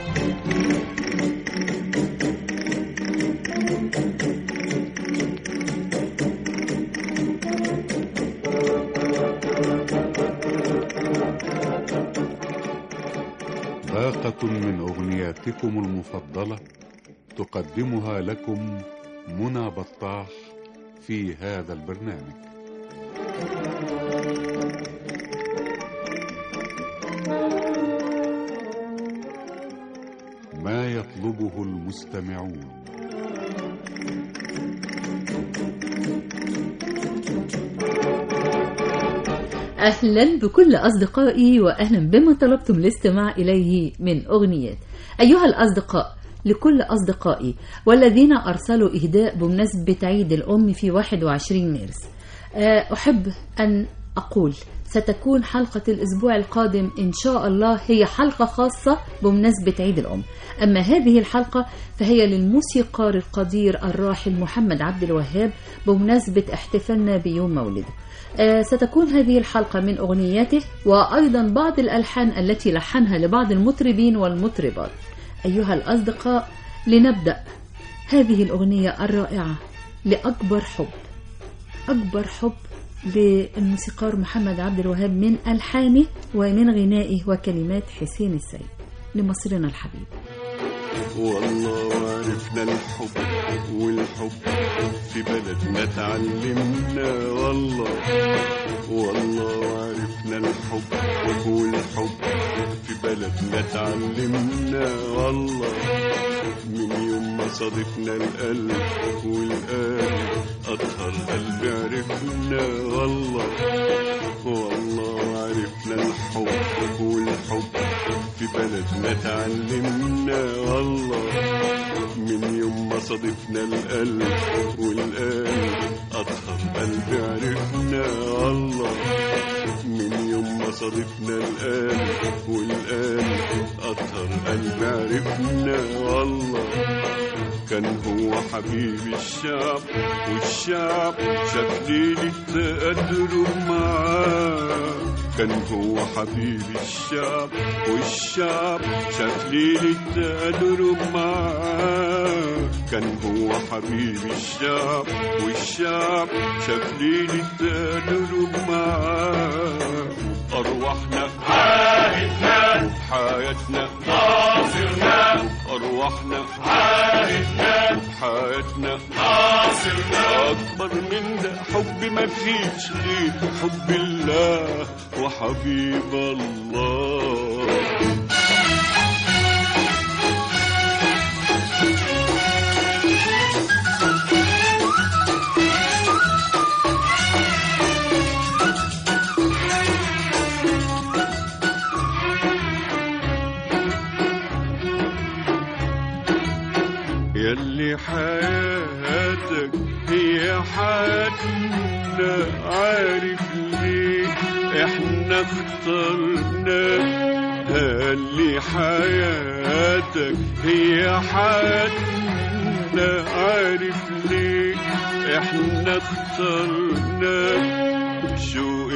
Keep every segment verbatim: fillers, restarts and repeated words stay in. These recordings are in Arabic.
باقة من أغنياتكم المفضلة تقدمها لكم منى بطاح في هذا البرنامج. ما يطلبه المستمعون. أهلا بكل أصدقائي وأهلا بما طلبتم الاستماع إليه من أغنيات. أيها الأصدقاء، لكل أصدقائي والذين أرسلوا إهداء بمناسبة عيد الأم في واحد وعشرين مارس، أحب أن أقول ستكون حلقة الأسبوع القادم إن شاء الله هي حلقة خاصة بمناسبة عيد الأم. أما هذه الحلقة فهي للموسيقار القدير الراحل محمد عبد الوهاب بمناسبة احتفالنا بيوم مولده. آه ستكون هذه الحلقة من أغنياته وأيضا بعض الألحان التي لحنها لبعض المطربين والمطربات. أيها الأصدقاء، لنبدأ هذه الأغنية الرائعة لأكبر حب. أكبر حب للموسيقار محمد عبد الوهاب من ألحانه ومن غنائه وكلمات حسين السيد لمصرنا الحبيب. والله عرفنا الحب والحب في بلدنا تعلمنا، والله والله عرفنا الحب والحب في بلدنا تعلمنا، والله من يوم ما صادفنا القلب والقلب أطهر قلب عرفنا، والله والله عرفنا الحب والحب في بلدنا تعلمنا، والله من يوم ما صادفنا القلب والقلب أطهر قلب عرفنا، والله من يوم ما صادفنا القلب والقلب أطهر قلب عرفنا، والله كان هو حبيب الشعب والشعب شاف ليلة تقدره معاه، كان هو حبيب الشعب والشعب شاف ليلة تقدره معاه، كان هو حبيب الشعب والشعب شاف ليلة تقدره معاه، أرواحنا عاهدنا حياتنا ناصرنا، أرواحنا عاهدنا حياتنا ناصرنا، أكبر من ده حب ما فيش غير حب الله وحبيب الله. يلي حياتك هي حياتنا، عارف ليه احنا اخترنا، يلي حياتك هي حياتنا، عارف ليه احنا اخترنا، شوق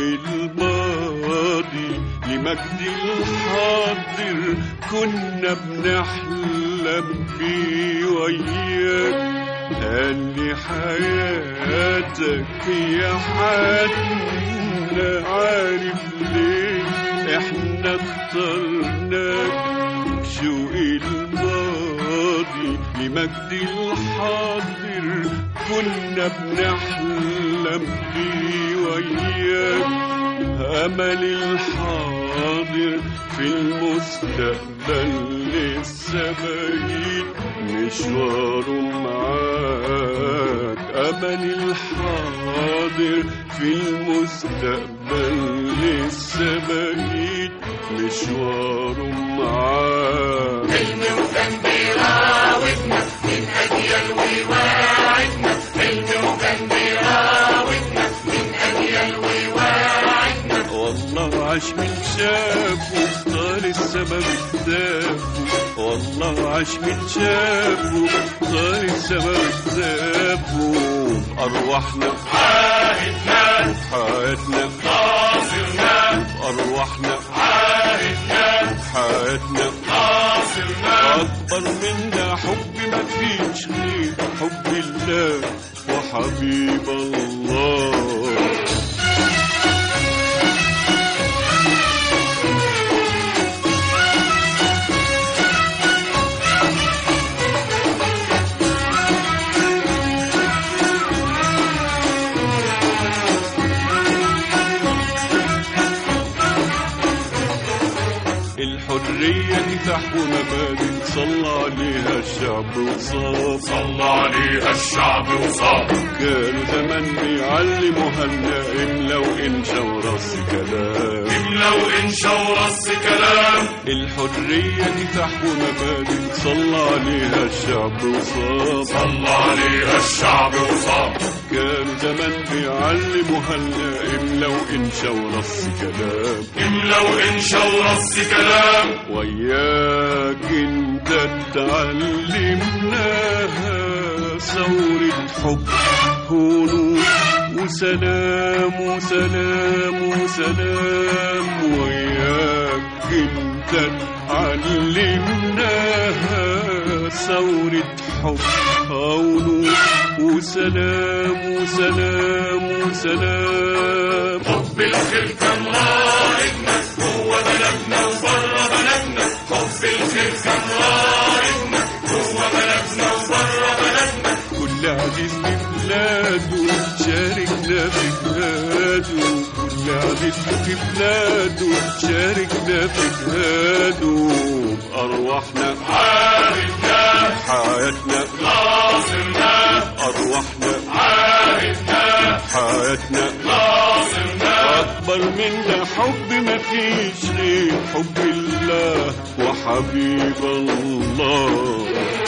الماضي لمجد الحاضر كنا بنحلم بيه وياك، اللي حياتك هي حياتنا، عارف ليه احنا اخترناك، شوق الماضي لمجد الحاضر كنا بنحلم بيه وياك، أمل الحاضر في المستقبل لسه بعيد مشواره معاك، أمل الحاضر في المستقبل لسه بعيد مشواره معاك، حلم وكان بيراودنا من أجيال ويواعدنا، حلم وكان بيراودنا من أجيال ويواعدنا، والله عاش من شافه طال السما بكتافه، والله عاش من شافه طال السما بكتافه، أرواحنا عاهدنا حياتنا ناصرنا، أرواحنا عاهدنا حياتنا ناصرنا، أكبر منا حب ما فيش غير حب الله وحبيب الله. الحرية كفاح ومبادئ صلى عليها الشعب وصاب، صلى عليها الشعب وصاب. كانوا زمان بيعلموها لنا املا وانشا ورص كلام، املا وانشا ورص كلام. الحرية كفاح ومبادئ صلى عليها الشعب وصاب، صلى عليها الشعب وصاب. كانوا زمان بيعلموها لنا املا وانشا ورص كلام، املا وانشا ورص كلام. وياك انت اتعلمناها ثورة حب ونور وسلام وسلام وسلام. وياك انت اتعلمناها ثورة حب ونور وسلام وسلام وسلام. حب الخير كان راعدنا جوه بلدنا وبره بلدنا، حب الخير كان راعدنا جوه بلدنا وبره بلدنا. كل عزيز في بلاده شاركنا في جهاده، كل عزيز في بلاده شاركنا في جهاده. بأرواحنا عاهدنا حياتنا ناصرنا، أرواحنا عاهدنا حياتنا ناصرنا. أكبر منا حب ما فيش غير حب الله وحبيب الله.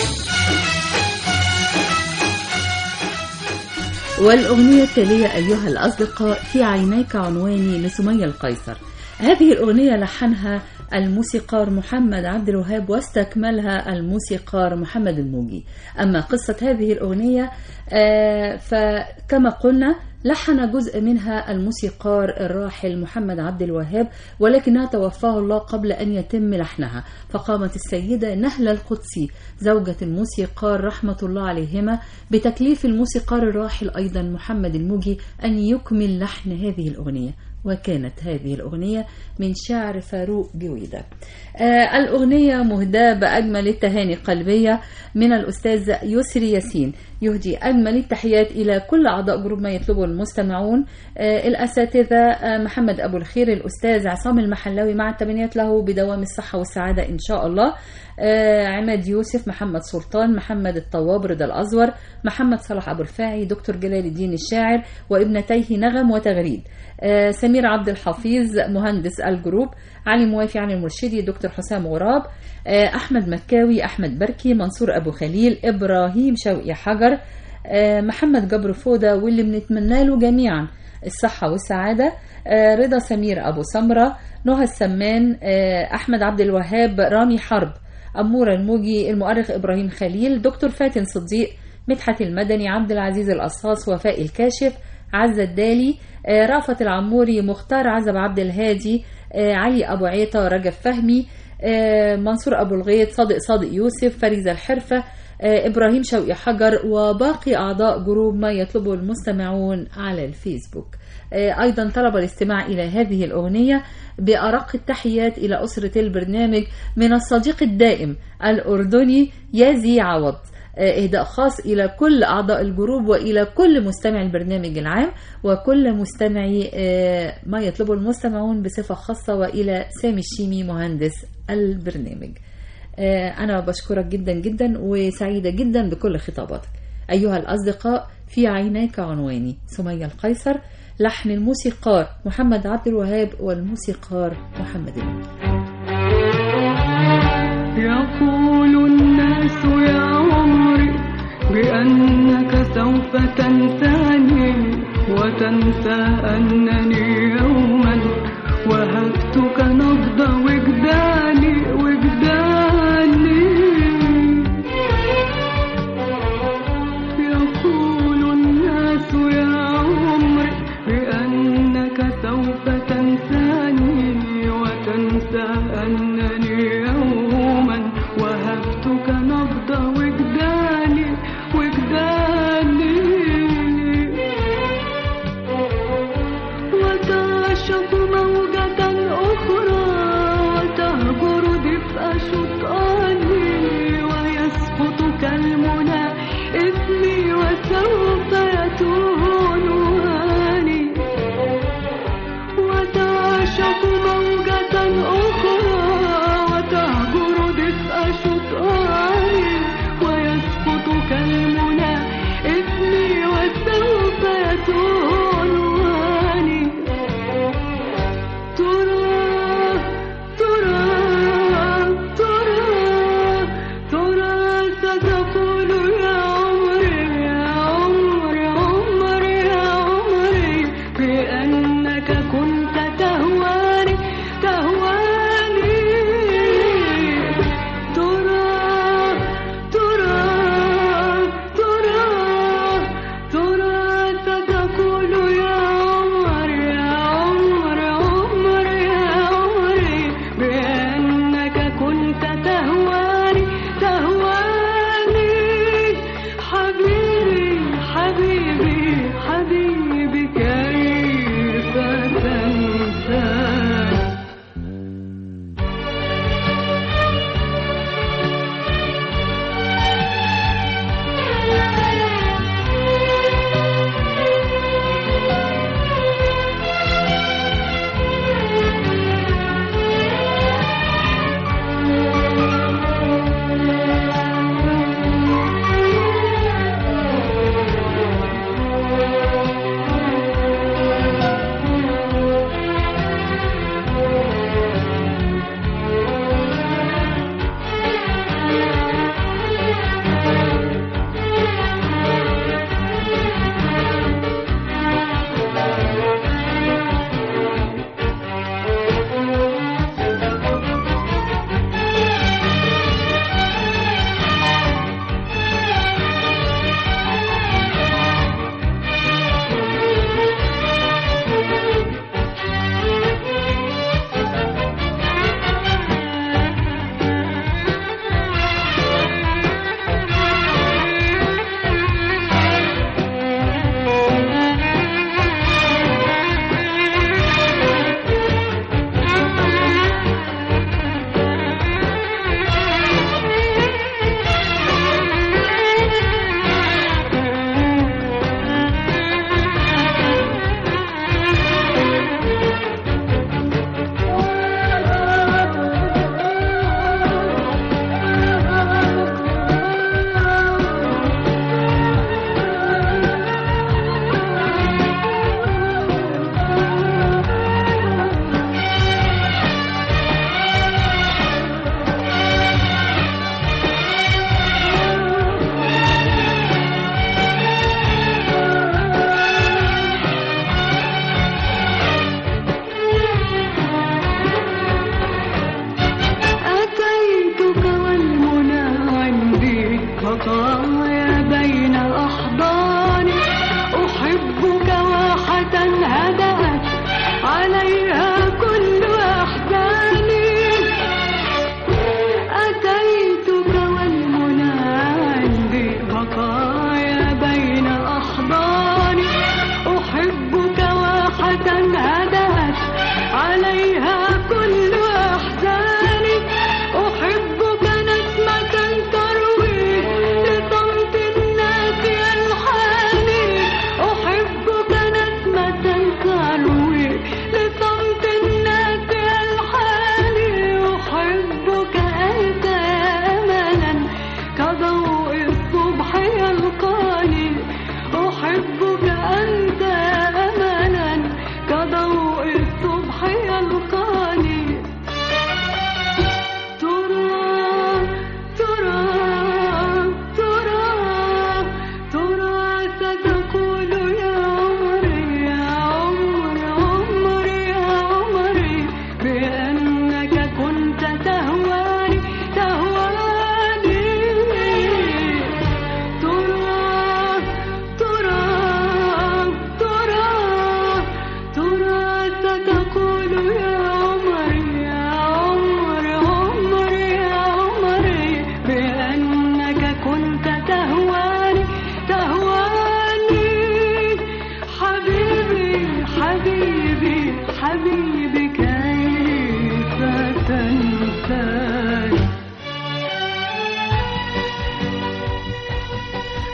والأغنية التالية أيها الأصدقاء في عينيك عنواني لسمية القيصر. هذه الأغنية لحنها الموسيقار محمد عبد الوهاب واستكملها الموسيقار محمد الموجي. أما قصة هذه الأغنية فكما قلنا لحن جزء منها الموسيقار الراحل محمد عبد الوهاب، ولكنها توفاه الله قبل أن يتم لحنها، فقامت السيدة نهلة القدسي زوجة الموسيقار رحمة الله عليهما بتكليف الموسيقار الراحل أيضا محمد الموجي أن يكمل لحن هذه الأغنية، وكانت هذه الأغنية من شعر فاروق جويدة. آه الأغنية مهداة بأجمل التهاني القلبية من الأستاذ يسري ياسين، يهدي أجمل التحيات إلى كل أعضاء جروب ما يطلبه المستمعون. آه الأساتذة آه محمد أبو الخير، الأستاذ عصام المحلاوي مع التمنيات له بدوام الصحة والسعادة إن شاء الله. آه عماد يوسف، محمد سلطان، محمد الطواب، رضا الأزور، محمد صلاح أبو الفاعي، دكتور جلال الدين الشاعر وابنتيه نغم وتغريد، آه سمير عبد الحفيظ مهندس الجروب، علي موافي عن المرشدي، دكتور حسام غراب، آه أحمد مكاوي، أحمد بركي، منصور أبو خليل، إبراهيم شوقي حجر، آه محمد جبر فودة، واللي بنتمنى له جميعا الصحة والسعادة، آه رضا سمير أبو سمرة، نهى السمان، آه أحمد عبد الوهاب، رامي حرب، أمورة الموجي، المؤرخ إبراهيم خليل، دكتور فاتن صديق، مدحت المدني، عبد العزيز القصاص، وفاء الكاشف، عزة الدالي، آه رأفت العموري، مختار عزب عبد الهادي، آه علي أبو عيطة، رجب فهمي، آه منصور أبو الغيط، صادق صادق يوسف، فريزة الحرفة، آه إبراهيم شوقي حجر، وباقي أعضاء جروب ما يطلبه المستمعون على الفيسبوك. آه أيضا طلب الاستماع إلى هذه الأغنية بأرق التحيات إلى أسرة البرنامج من الصديق الدائم الأردني يازي عوض. إهداء خاص إلى كل أعضاء الجروب وإلى كل مستمع البرنامج العام وكل مستمعي ما يطلبه المستمعون بصفة خاصة، وإلى سامي الشيمي مهندس البرنامج. أنا بشكرك جدا جدا وسعيدة جدا بكل خطاباتك. أيها الأصدقاء، في عينيك عنواني، سمية القيصر، لحن الموسيقار محمد عبد الوهاب والموسيقار محمد الموجي. يقول الناس يا عمري بأنك سوف تنساني وتنسى أنني يوما وهبتك نبض وجداني وجداني. يقول الناس يا عمري بأنك سوف تنساني وتنسى أنني يوما وهبت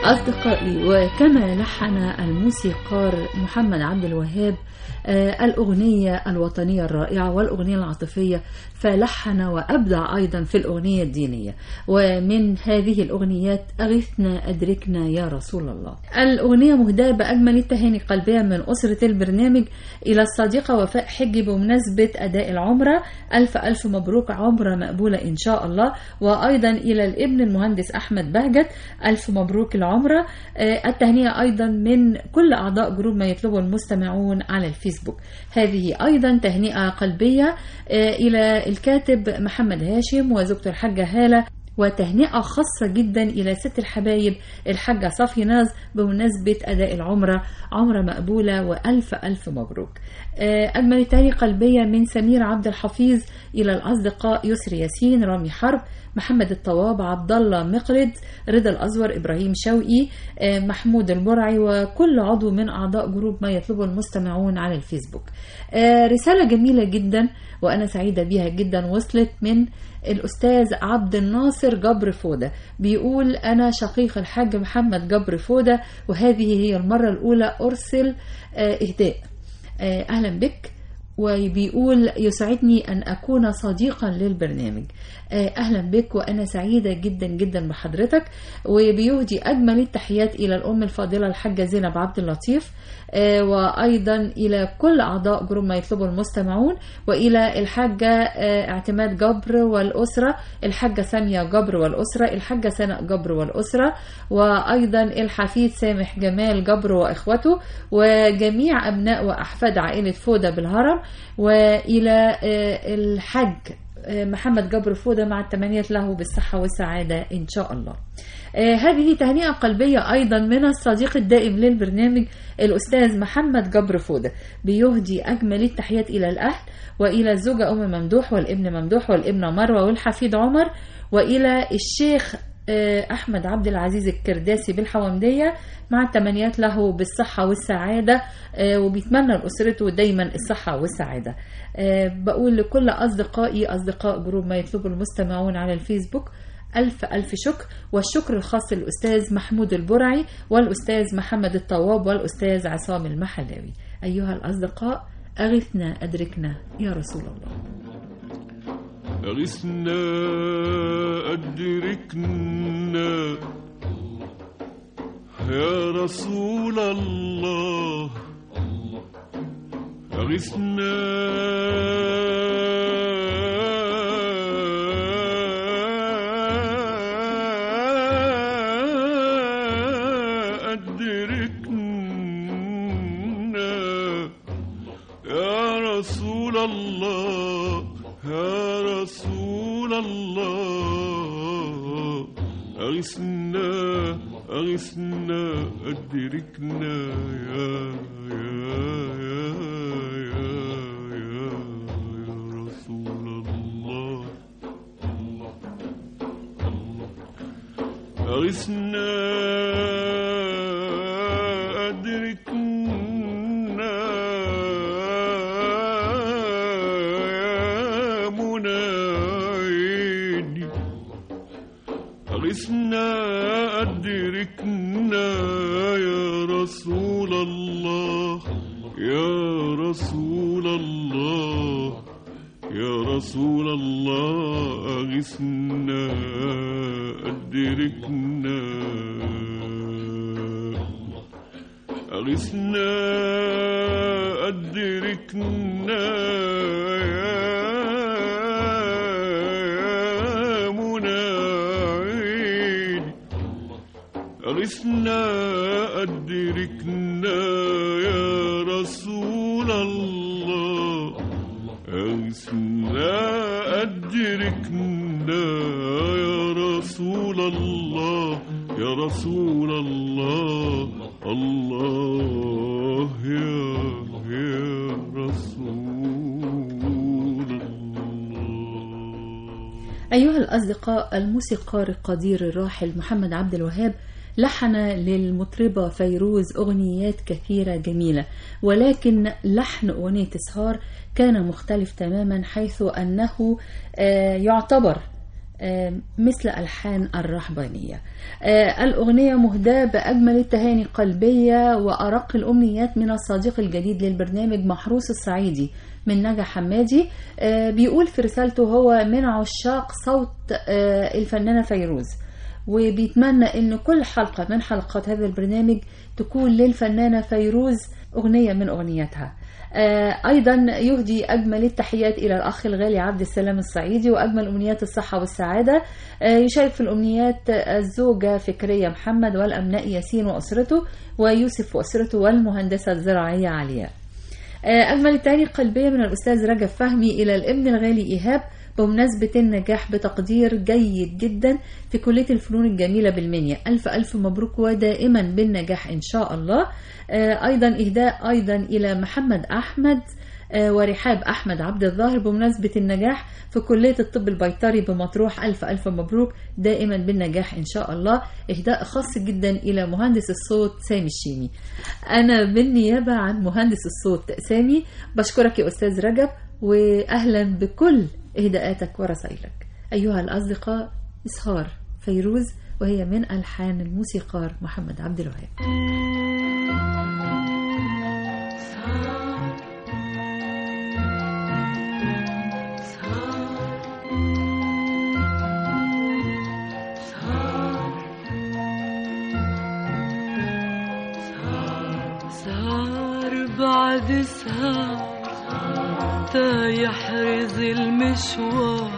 أصدقائي، وكما لحن الموسيقار محمد عبد الوهاب آه الأغنية الوطنية الرائعة والأغنية العاطفية، فلحن وأبدع أيضا في الأغنية الدينية. ومن هذه الأغنيات أغثنا أدركنا يا رسول الله. الأغنية مهداة بأجمل التهاني قلبية من أسرة البرنامج إلى الصديقة وفاء حجي بمناسبة أداء العمرة. ألف ألف مبروك، عمرة مقبولة إن شاء الله. وأيضا إلى الابن المهندس أحمد بهجت، ألف مبروك العمرة. آه التهنئة أيضا من كل أعضاء جروب ما يطلبه المستمعون على الفيسبوك. هذه أيضا تهنئة قلبية آه إلى الكاتب محمد هاشم وزوجته الحاجة هالة، وتهنئة خاصة جدا إلى ست الحبايب الحاجة صافي ناز بمناسبة أداء العمرة. عمرة مقبولة وألف ألف مبروك. أجمل تهنئة قلبية من سمير عبد الحفيظ إلى الأصدقاء يسري ياسين، رامي حرب، محمد الطواب، عبد الله مقرد، رضا الأزور، إبراهيم شوقي، محمود البرعي، وكل عضو من أعضاء جروب ما يطلبه المستمعون على الفيسبوك. رسالة جميلة جدا وأنا سعيدة بها جدا وصلت من الأستاذ عبد الناصر جبر فودة، بيقول أنا شقيق الحاج محمد جبر فودة، وهذه هي المرة الأولى أرسل إهداء. أهلا بك، وبيقول يسعدني أن أكون صديقا للبرنامج. أهلا بك وأنا سعيدة جدا جدا بحضرتك. وبيهدي أجمل التحيات إلى الأم الفاضلة الحاجة زينب عبد اللطيف، وأيضا إلى كل أعضاء جروب ما يطلبه المستمعون، وإلى الحاجة اعتماد جبر والأسرة، الحاجة سامية جبر والأسرة، الحاجة سناء جبر والأسرة، وأيضا الحفيد سامح جمال جبر وإخوته، وجميع أبناء وأحفاد عائلة فودة بالهرم، وإلى الحاج محمد جبر فودة مع التمنيات له بالصحة والسعادة إن شاء الله. آه هذه تهنئة قلبية أيضا من الصديق الدائم للبرنامج الأستاذ محمد جبر فودة، بيهدي أجمل التحيات إلى الأهل وإلى الزوجة أم ممدوح والابن ممدوح والابنة مروة والحفيد عمر، وإلى الشيخ آه أحمد عبد العزيز الكرداسي بالحوامدية مع التمنيات له بالصحة والسعادة، آه وبيتمنى لأسرته دايما الصحة والسعادة. آه بقول لكل أصدقائي أصدقاء جروب ما يطلبه المستمعون على الفيسبوك ألف ألف شكر، والشكر الخاص للأستاذ محمود البرعي والأستاذ محمد الطواب والأستاذ عصام المحلاوي. أيها الأصدقاء، أغثنا أدركنا يا رسول الله. أغثنا أدركنا يا رسول الله، أغثنا أدركنا يا رسول الله، يا رسول الله، أغثنا أغثنا أدركنا يا يا يا يا يا يا رسول الله، أغثنا أدركنا يا مناعيني، أغثنا أدركنا يا رسول الله، يا رسول الله، يا رسول الله، أغثنا أدركنا، أغثنا أدركنا يا مناعين، أغثنا أدركنا يا رسول الله، أغثنا أدركنا يا رسول الله، يا رسول الله، الله يا يا رسول الله. أيها الأصدقاء، الموسيقار القدير الراحل محمد عبد الوهاب لحن للمطربة فيروز أغنيات كثيرة جميلة، ولكن لحن أغنية إسهار كان مختلف تماما، حيث أنه يعتبر مثل ألحان الرهبانية. الأغنية مهداة بأجمل التهاني القلبية وأرق الأمنيات من الصديق الجديد للبرنامج محروس الصعيدي من نجا حمادي. بيقول في رسالته هو من عشاق صوت الفنانة فيروز، وبيتمنى أن كل حلقة من حلقات هذا البرنامج تكون للفنانة فيروز أغنية من أغنياتها. أيضا يهدي أجمل التحيات إلى الأخ الغالي عبد السلام الصعيدي وأجمل أمنيات الصحة والسعادة. يشارك في الأمنيات الزوجة فكرية محمد والأبناء ياسين وأسرته ويوسف وأسرته والمهندسة الزراعية عليا. أجمل التهاني القلبية من الأستاذ رجب فهمي إلى الابن الغالي إيهاب بمناسبة النجاح بتقدير جيد جدا في كلية الفنون الجميلة بالمنيا. ألف ألف مبروك ودائما بالنجاح إن شاء الله. أيضا إهداء أيضا إلى محمد أحمد ورحاب أحمد عبد الظاهر بمناسبة النجاح في كلية الطب البيطري بمطروح. ألف ألف مبروك دائما بالنجاح إن شاء الله. إهداء خاص جدا إلى مهندس الصوت سامي الشيمي. أنا بالنيابة عن مهندس الصوت سامي بشكرك يا أستاذ رجب، وأهلا بكل إهداءاتك ورسائلك. أيها الأصدقاء، إسهار فيروز وهي من ألحان الموسيقار محمد عبد الوهاب. سهر بعد سهر تا يحرز المشوار،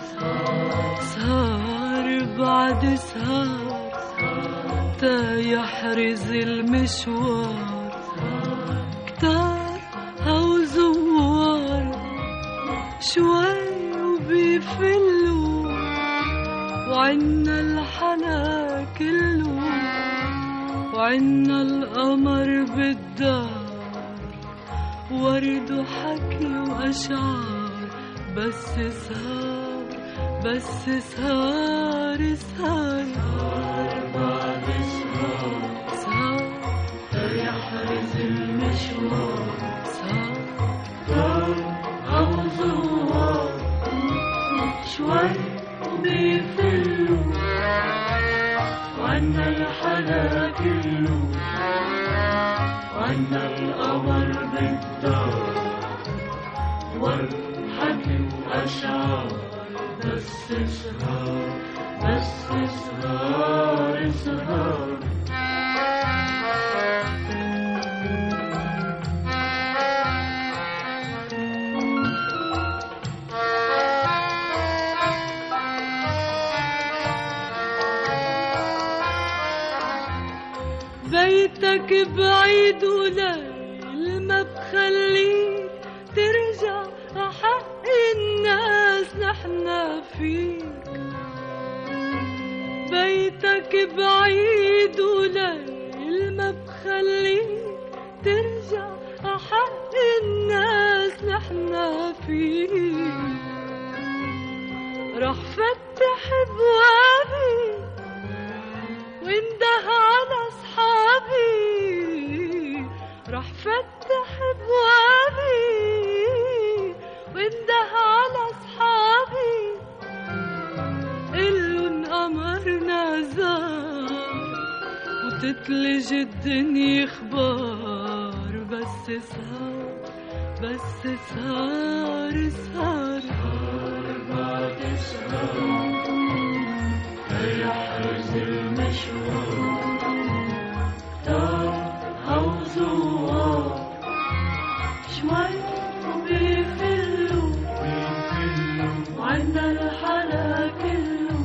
سهر بعد سهر تا يحرز المشوار، كتار هو زوار شوي وبيفلوا، وعنا الحلا كله، وعنا القمر بالدار، ورد وحكي وأشعار، بس سهر بس سهر سهر بعد سهر، سهر يحرز المشوار، سهر أو زوار شوي وبيفلوا، وعنا الحلا كله، وعنا القمر بالدار، والحكي وأشعار، بس سهر بس سهر سهر. بيتك بعيد وليل ما بخليك ترجع، حق الناس نحنا فيك. بيتك بعيد وليل ما بخليك ترجع، حق الناس نحنا فيك. رح فتح ابوابي وانده على أصحابي، رح فتح أبوابي وانده على أصحابي، إلن قمرنا زار وتتلج الدنيا خبار، بس سهر بس سهر سهر بعد سهر يحرز المشوار، دار أو زوار شوي وبيفلوا، وعنا الحلا كله،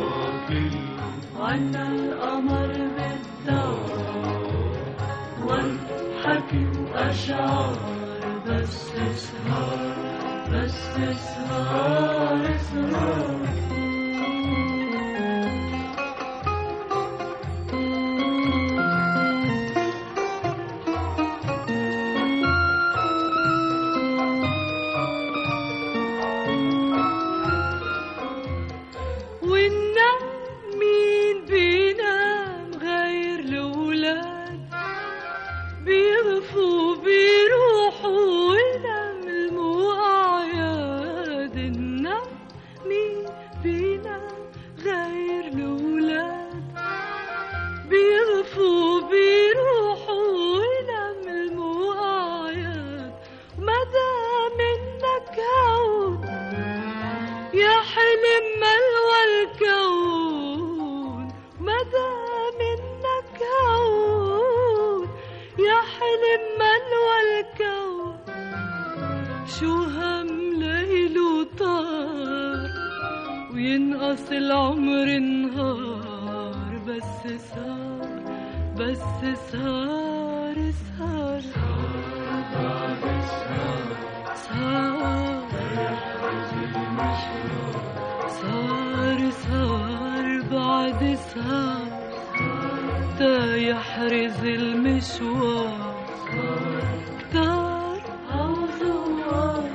وعنا القمر بالدار، والحكي وأشعار، بس سهر بس سهر سهر. عمري نهار بس سهر بس سهر سهر سهر سهر بعد سهر تا يحرز المشوار كتار أو زوار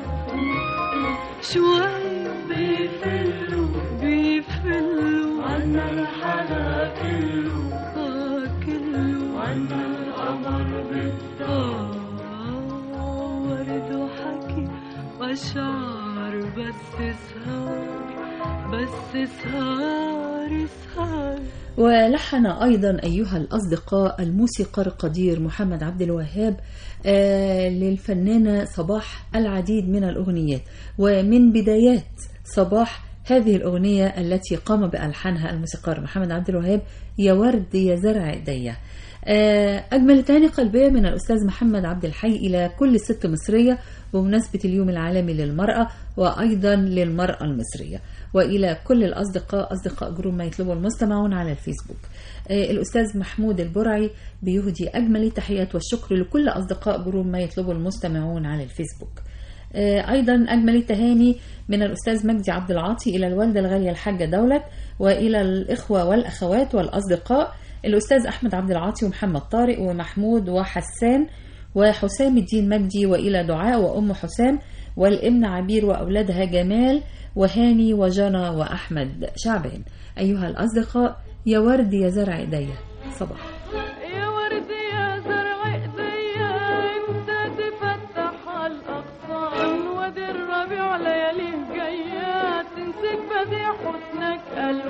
شوي بيفلوا بيفلوا عنا الحلا كله آه كله عنا القمر بالدار ورد وحكي وأشعار بس سهر بس سهر سهر. ولحن أيضا أيها الأصدقاء الموسيقار القدير محمد عبد الوهاب آه للفنانة صباح العديد من الأغنيات، ومن بدايات صباح هذه الأغنية التي قام بألحانها الموسيقار محمد عبد الوهاب يا ورد يا زرع ايديا. آه أجمل تهاني قلبية من الأستاذ محمد عبد الحي إلى كل ست مصرية بمناسبة اليوم العالمي للمرأة وأيضا للمرأة المصرية، وإلى كل الأصدقاء أصدقاء جروب ما يطلبه المستمعون على الفيسبوك. آه الأستاذ محمود البرعي بيهدي أجمل التحيات والشكر لكل أصدقاء جروب ما يطلبه المستمعون على الفيسبوك. آه أيضا أجمل التهاني من الأستاذ مجدي عبد العاطي إلى الوالدة الغالية الحاجة دولت، وإلى الإخوة والأخوات والأصدقاء الأستاذ أحمد عبد العاطي ومحمد طارق ومحمود وحسان وحسام الدين مجدي، وإلى دعاء وأم حسام والابن عبير وأولادها جمال وهاني وجنى وأحمد شعبان. أيها الأصدقاء يا ورد يا زرع ايديا صباح. يا ورد يا زرع ايديا انت تفتح الأغصان وادي الربيع لياليه جاية تنسيك بديع حسنك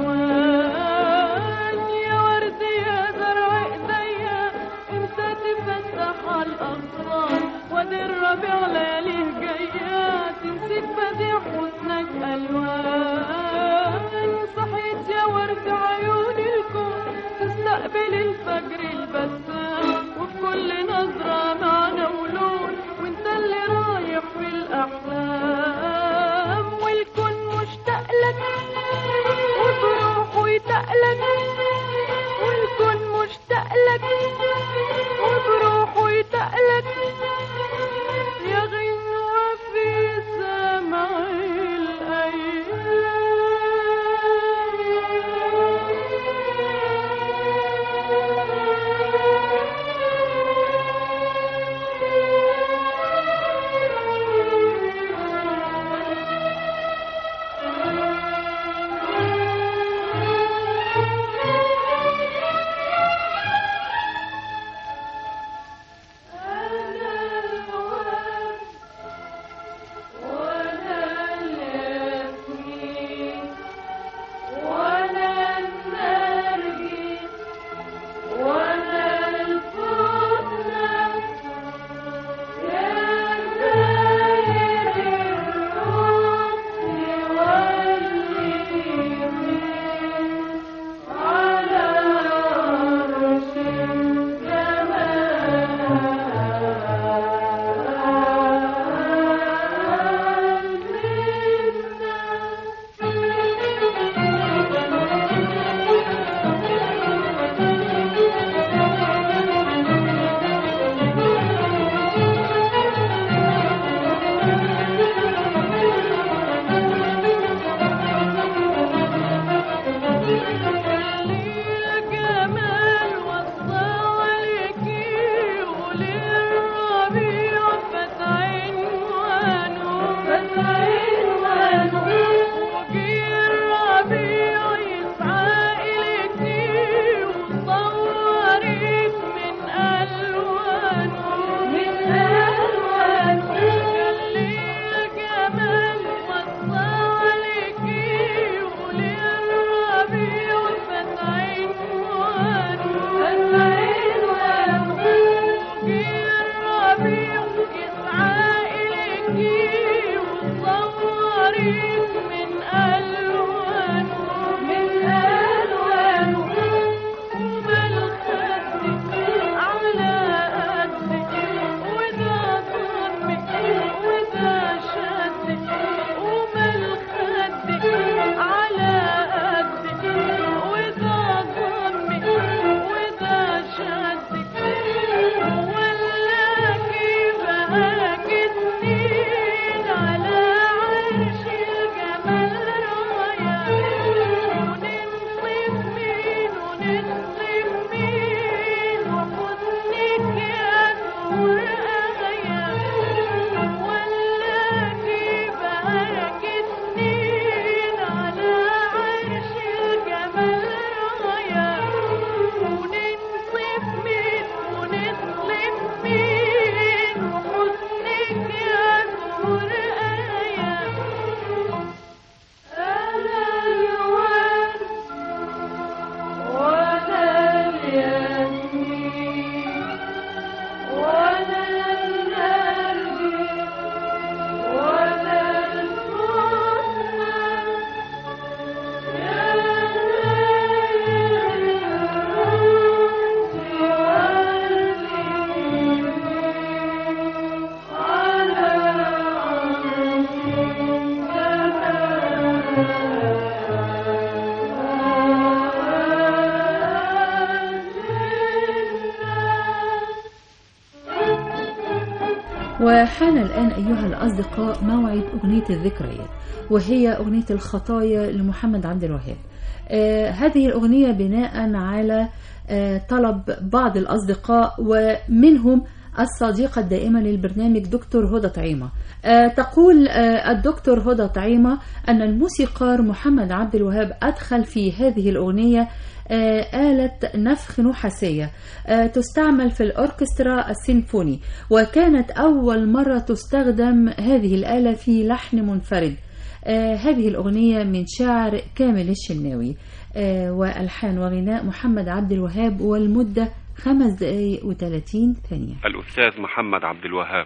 ألوان. يا ورد يا زرع ايديا انت تفتح الأغصان وادي الربيع لياليه جاية تنسيك بديع حسنك ألوان. صحيت يا ورد عيون الكون تستقبل الفجر البسام وفي كل نظرة معنى ولون وانت اللي رايح في الأحلام والكون مشتاق لك وبروحه يتقلك والكون مشتاق لك وبروحه يتقلك يا غنوة في سمع الأيام. وحان الآن أيها الأصدقاء موعد أغنية الذكريات، وهي أغنية الخطايا لمحمد عبد الوهاب. آه هذه الأغنية بناء على آه طلب بعض الأصدقاء، ومنهم الصديقة الدائمة للبرنامج دكتور هدى طعيمة. آه تقول آه الدكتور هدى طعيمة أن الموسيقار محمد عبد الوهاب أدخل في هذه الأغنية آه آلة نفخ نحاسية آه تستعمل في الأوركسترا السيمفوني، وكانت أول مرة تستخدم هذه الآلة في لحن منفرد. آه هذه الأغنية من شعر كامل الشناوي آه وألحان وغناء محمد عبد الوهاب، والمدة خمس دقائق وثلاثين ثانية. الأستاذ محمد عبد الوهاب.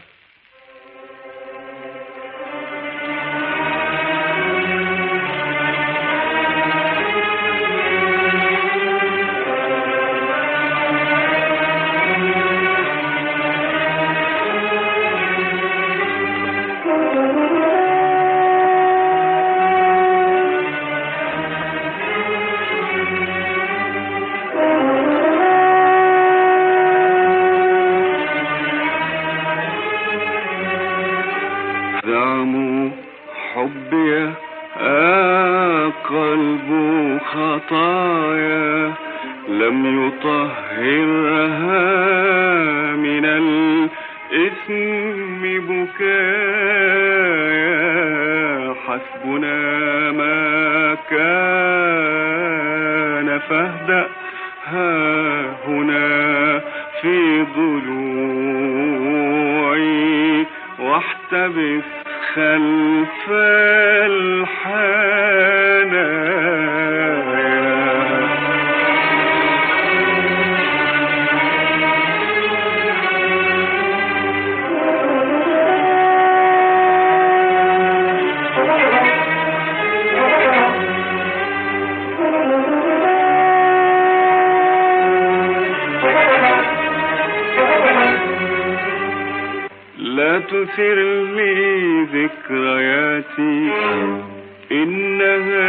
تثر لي ذكرياتي إنها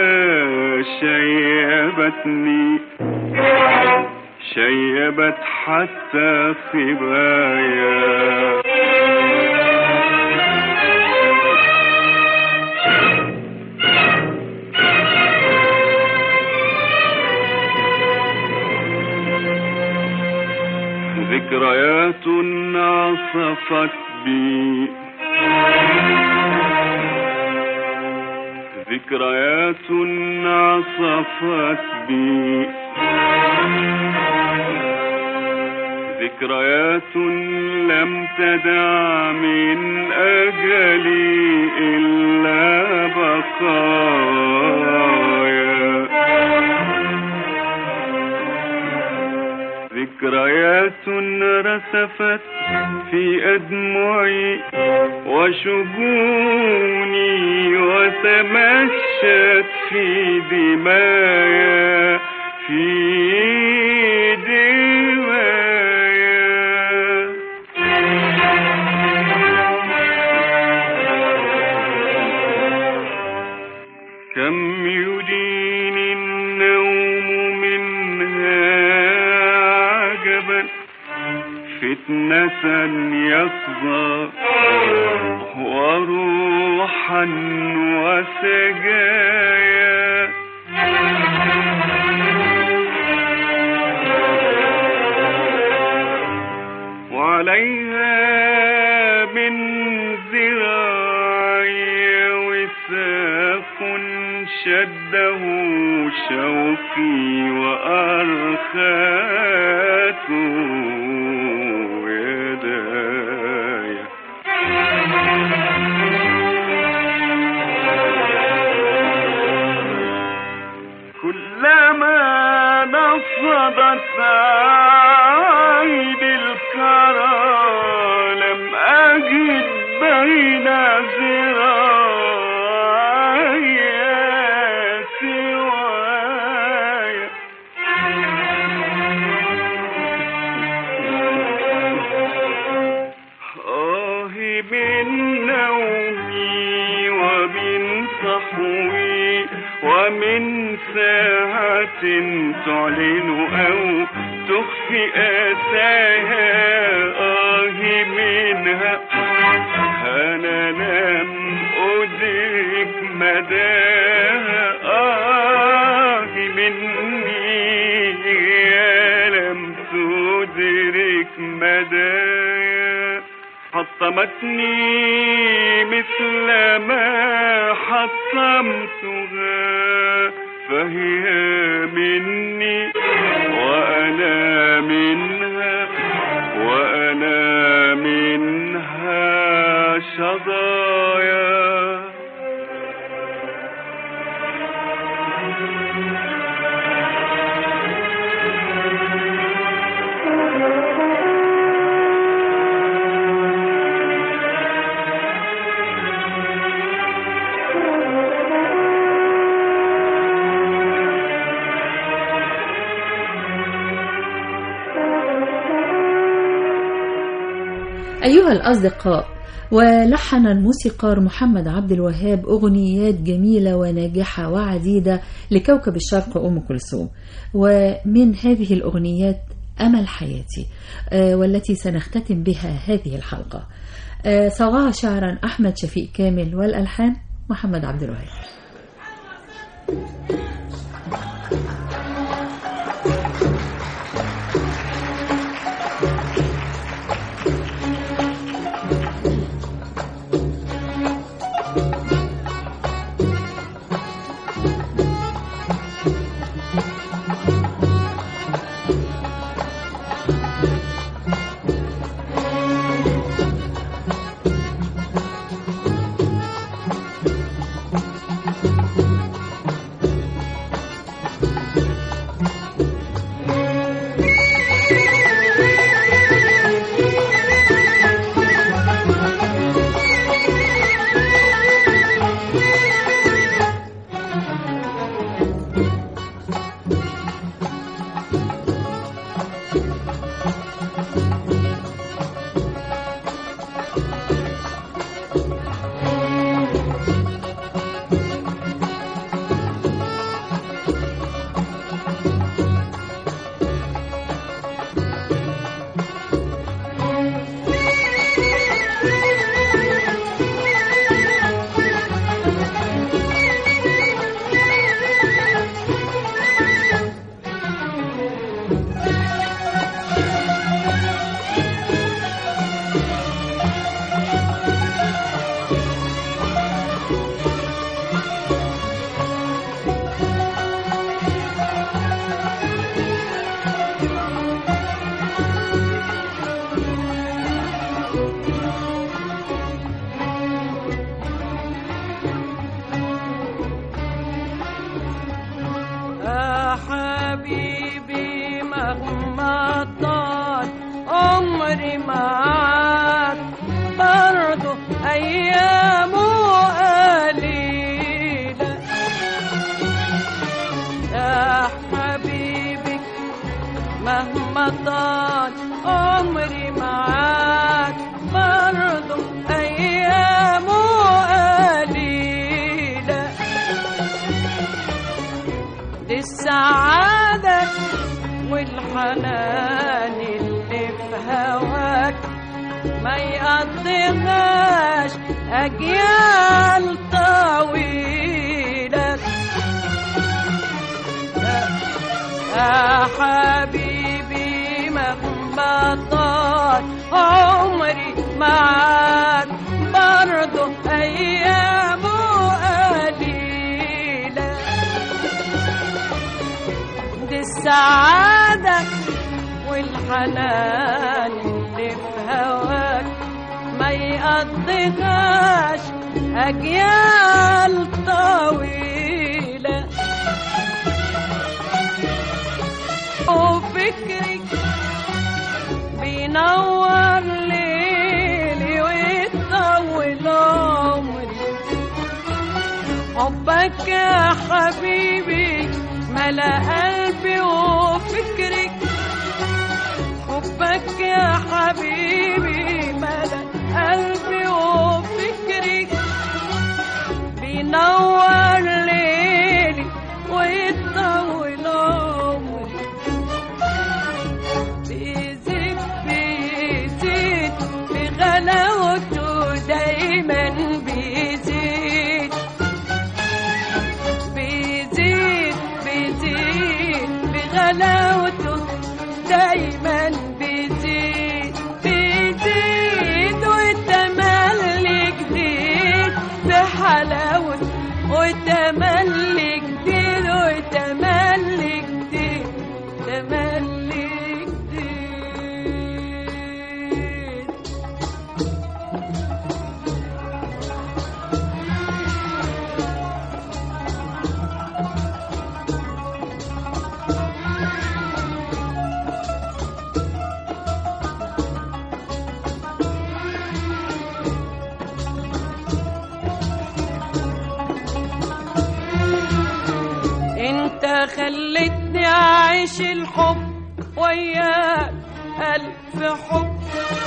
شيبتني شيبت حتى صبايا ذكريات عصفت بي ذكريات عصفت بي ذكريات لم تدع من أجلي إلا بقايا ذكريات رسفت في أدمعي وشجوني وتمشت في دمايا في دمايا كم يديني النوم منها عجبا فتنة يقظى وروحا وسجايا وعليها من ذراعي وثاق شده شوقي وأرخاته يداي كلما نفضت عيد الكرى لم أجد بين ذراعي سواي آه من نومي ومن صحوي ومن ساعة تعلن أو تخفي آساها آه منها أنا لم أدرك مداها آه مني لم تدرك مداها حطمتني مثل ما حطمتها فهي مني وأنا منها وأنا منها شظايا. أيها الأصدقاء، ولحن الموسيقار محمد عبد الوهاب أغنيات جميلة وناجحة وعديدة لكوكب الشرق أم كلثوم، ومن هذه الأغنيات أمل حياتي والتي سنختتم بها هذه الحلقة. صاغها شعرا أحمد شفيق كامل والألحان محمد عبد الوهاب. السعادة والحنان اللي في هواك ما يقضيهاش أجيال طويلة يا حبيبي مهما طال عمري معاك برضو أيامه قليلة دي السعادة والحنان اللي في هواك ما يقضيهاش أجيال طويلة وفكري بينور ليلي ويطول عمري حبك يا حبيبي ملا قلبي وفكري حبك يا حبيبي ملا قلبي وفكري بينور ليلي ويطول بيزيد بغلاوته دايما بيزيد بيزيد والتملي جديد بحلاوته وتملي جديد وتملي جديد تملي جديد. انت خلتني اعيش الحب وياك الف حب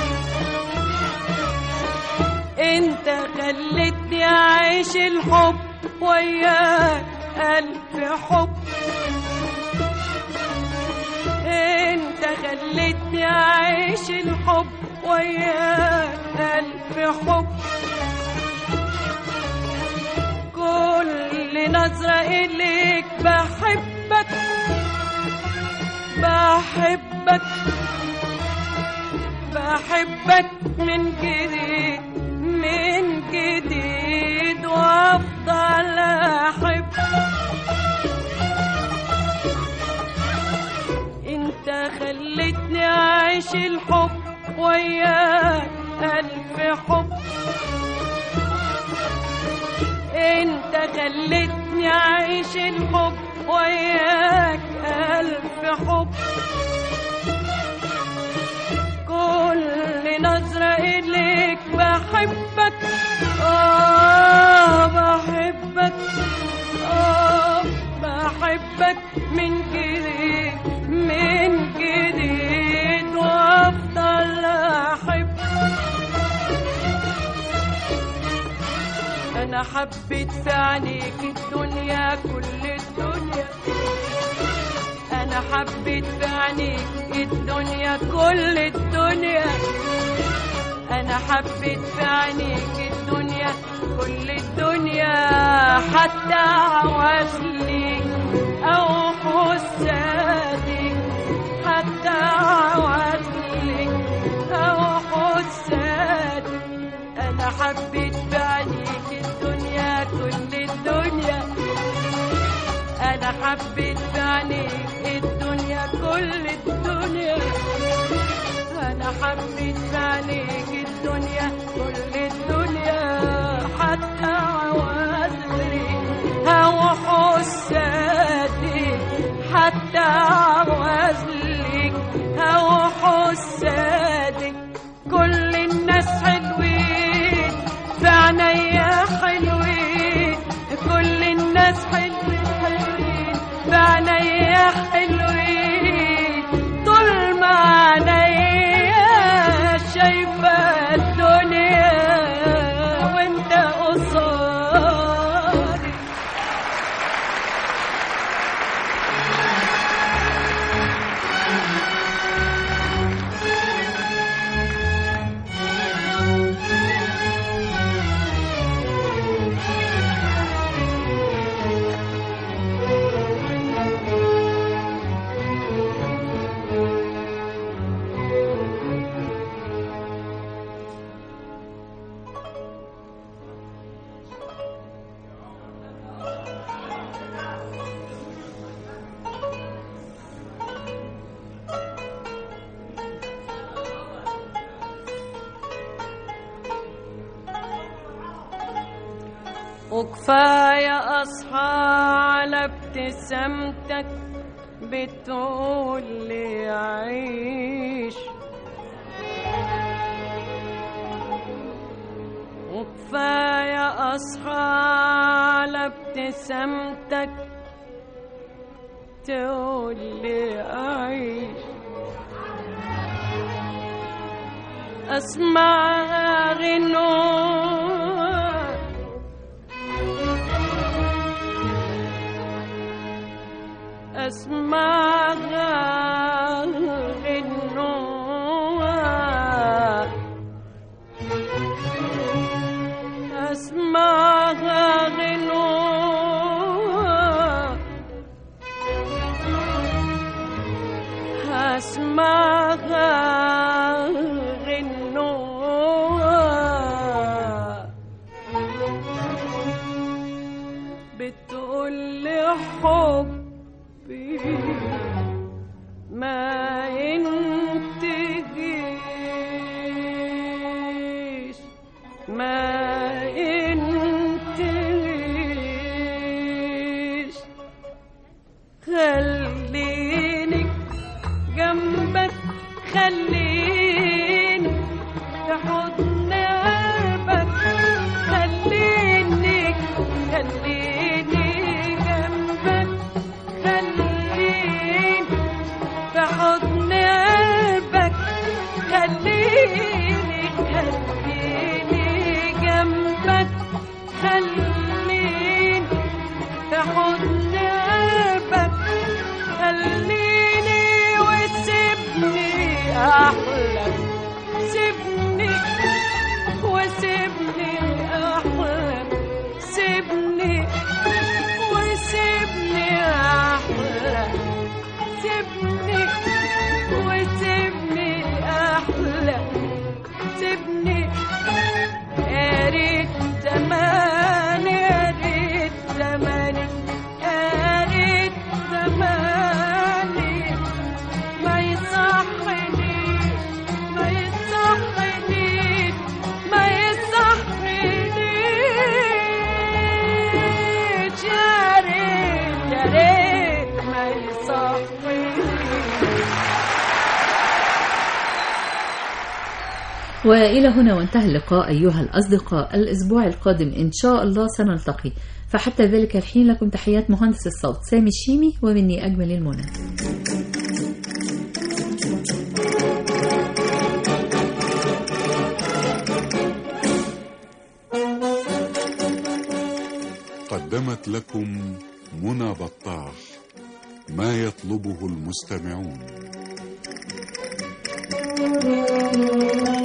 انت خلتني اعيش الحب وياك الف حب انت خلتني اعيش الحب وياك الف حب كل نظرة إليك بحبك بحبك بحبك من جديد من جديد وأفضل أحب. أنت خلتني أعيش الحب وياك ألف حب انت خلتني اعيش الحب وياك الف حب كل نظرة اليك بحبك اه بحبك اه بحبك من جديد من جديد وافضل احب. أنا حبيت في عينيك الدنيا كل الدنيا أنا حبيت في عينيك الدنيا كل الدنيا أنا حبيت في عينيك الدنيا كل الدنيا حتى عوزلي أو حسادي حتى عوزلي أو حسادي أنا حبيت في عينيك الدنيا كل الدنيا أنا حبيت في عينيك الدنيا كل الدنيا أنا حبيت في عينيك الدنيا كل الدنيا حتى عوزلي أو حسادي حتى عوزلي أو حسادي كل الناس حلوين في عينيا حلوين كل الناس حلوين حلوين في عينيا حلوين طول ما عينيا شايفة الدنيا وانت قصادي. وكفاية أصحى على ابتسامتك بتقول لي عيش وكفاية أصحى على ابتسامتك تقول لي عيش أسمع غنوة أسمع غنوة أسمع غنوة واسمعها غنوها بتقول لي حبي ما ينتهيش ما ينتهيش خليني جنبك خليني في حضن قلبك خليني خليني جنبك خليني في حضن قلبك خليني خليني جنبك خليني في حضن قلبك خليني وسيبني أحلم سيبني وسيبني أحلم سيبني وسيبني أحلم سيبني وسيبني أحلم سيبني يا ريت زماني يا ريت زماني يا ريت زماني ما يصحنيش ما يصحنيش ما يصحنيش يا ريت يا ريت ما يصحنيش. وإلى هنا وانتهى اللقاء أيها الأصدقاء. الأسبوع القادم إن شاء الله سنلتقي، فحتى ذلك الحين لكم تحيات مهندس الصوت سامي الشيمي ومني أجمل المنى. قدمت لكم منى بطاح ما يطلبه المستمعون.